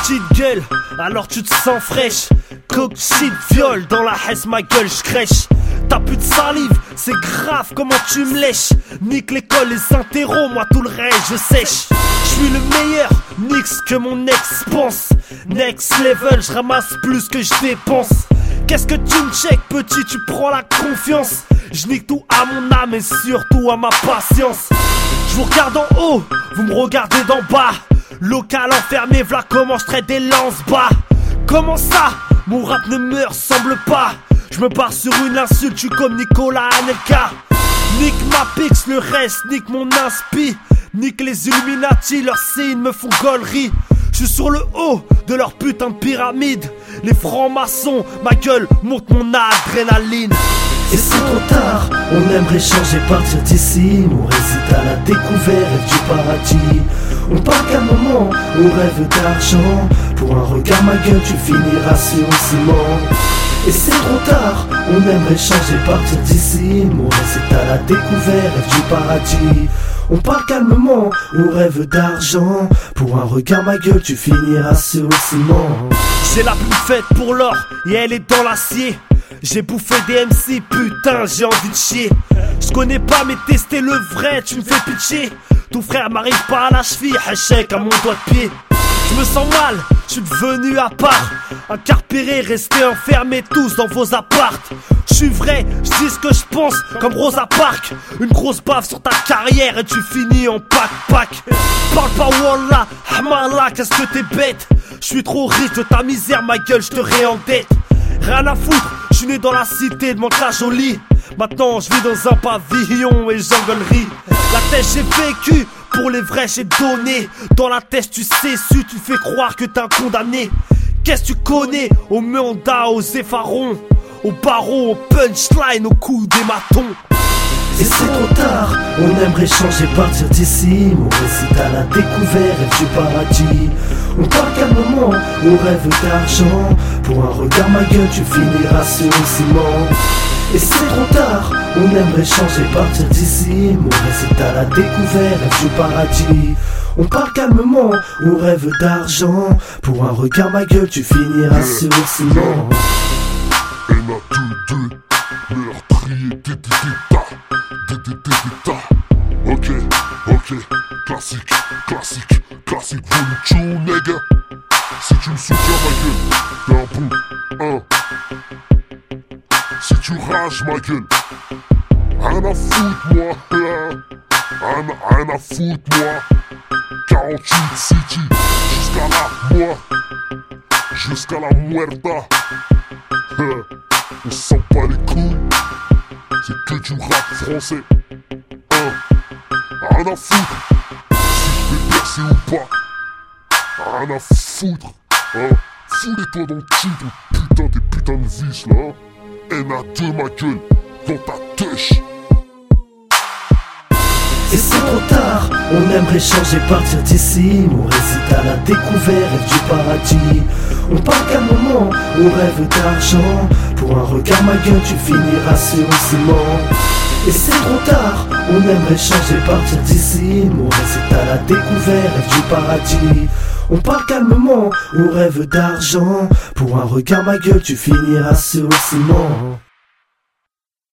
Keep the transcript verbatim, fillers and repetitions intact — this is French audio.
petite gueule, alors tu te sens fraîche. Coke, shit, viol, dans la hesse ma gueule j'crèche. T'as plus de salive, c'est grave comment tu me lèches. Nique l'école, les interros, moi tout le reste je sèche. J'suis le meilleur, nique ce que mon ex pense. Next level, j'ramasse plus que je dépense. Qu'est-ce que tu me check petit, tu prends la confiance. J'nique tout à mon âme et surtout à ma patience. J'vous regarde en haut, vous me regardez d'en bas. Local enfermé, v'là comment j'traite des lance-bas. Comment ça, mon rap ne me ressemble pas. Je me pars sur une insulte, tu comme Nicolas Anelka. Nique ma pix, le reste, nique mon inspi. Nique les Illuminati, leurs signes me font gaulerie. Je suis sur le haut de leur putain de pyramide. Les francs-maçons, ma gueule monte mon adrénaline. Et c'est trop tard, on aimerait changer, partir d'ici. On réside à la découverte du paradis. On part qu'un moment, on rêve d'argent. Pour un regard ma gueule, tu finiras sur le ciment. Et c'est trop tard, on aimerait changer, partir d'ici. On réside à la découverte du paradis. On part calmement, on rêve d'argent. Pour un regard ma gueule, tu finiras sur le ciment. J'ai la plume faite pour l'or et elle est dans l'acier. J'ai bouffé des M C, putain j'ai envie de chier. Je connais pas mais tester le vrai, tu me fais pitcher. Ton frère m'arrive pas à la cheville, échec à mon doigt de pied. Je me sens mal, je suis devenu à part. Incarcéré, resté enfermés tous dans vos appartes. Je suis vrai, je dis ce que je pense, comme Rosa Parks. Une grosse baffe sur ta carrière et tu finis en pack-pack. Parle pas Wallah, Hamala, qu'est-ce que t'es bête. Je suis trop riche de ta misère, ma gueule, je te réendette. Rien à foutre, je suis né dans la cité de Mantes-la-Jolie. Maintenant je vis dans un pavillon et jonglerie. La tête j'ai vécu, pour les vrais j'ai donné. Dans la tête tu sais su, tu fais croire que t'es un condamné. Qu'est-ce que tu connais, au Manda, aux effarons, au barreau, au punchline, au coup des matons. Et c'est trop tard, on aimerait changer, partir d'ici. On réside à la découverte du paradis. On part calmement, on rêve d'argent. Pour un regard ma gueule, tu finiras sur le ciment. Et c'est trop tard, on aimerait changer, partir d'ici. On réside à la découverte du paradis. On part calmement, on rêve d'argent. Pour un regard ma gueule, tu finiras sur le ciment. N A deux deux, meurtrier, tétététa, tétététa. Ok, ok, classique, classique, classique, volume two, nigga. Si tu me soutiens ma gueule, t'es un pou, un. Si tu rages ma gueule, rien à foutre moi, rien, rien à foutre moi. quarante-huit City, jusqu'à la moi, jusqu'à la muerta. On sent pas les couilles, c'est que du rap français. Hein. Rien à foutre, si je vais percer ou pas. Rien à foutre, hein. Foulez-toi dans le cul, ton putain des putains de vis là. Hein. N A deux ma gueule, dans ta touche. Et c'est trop tard, on aimerait changer, partir d'ici. On réside à la découverte du paradis. On part calmement, on rêve d'argent. Pour un regard ma gueule, tu finiras sur le ciment. Et c'est trop tard, on aimerait changer, partir d'ici. On réside à la découverte du paradis. On part calmement, on rêve d'argent. Pour un regard ma gueule, tu finiras sur le ciment.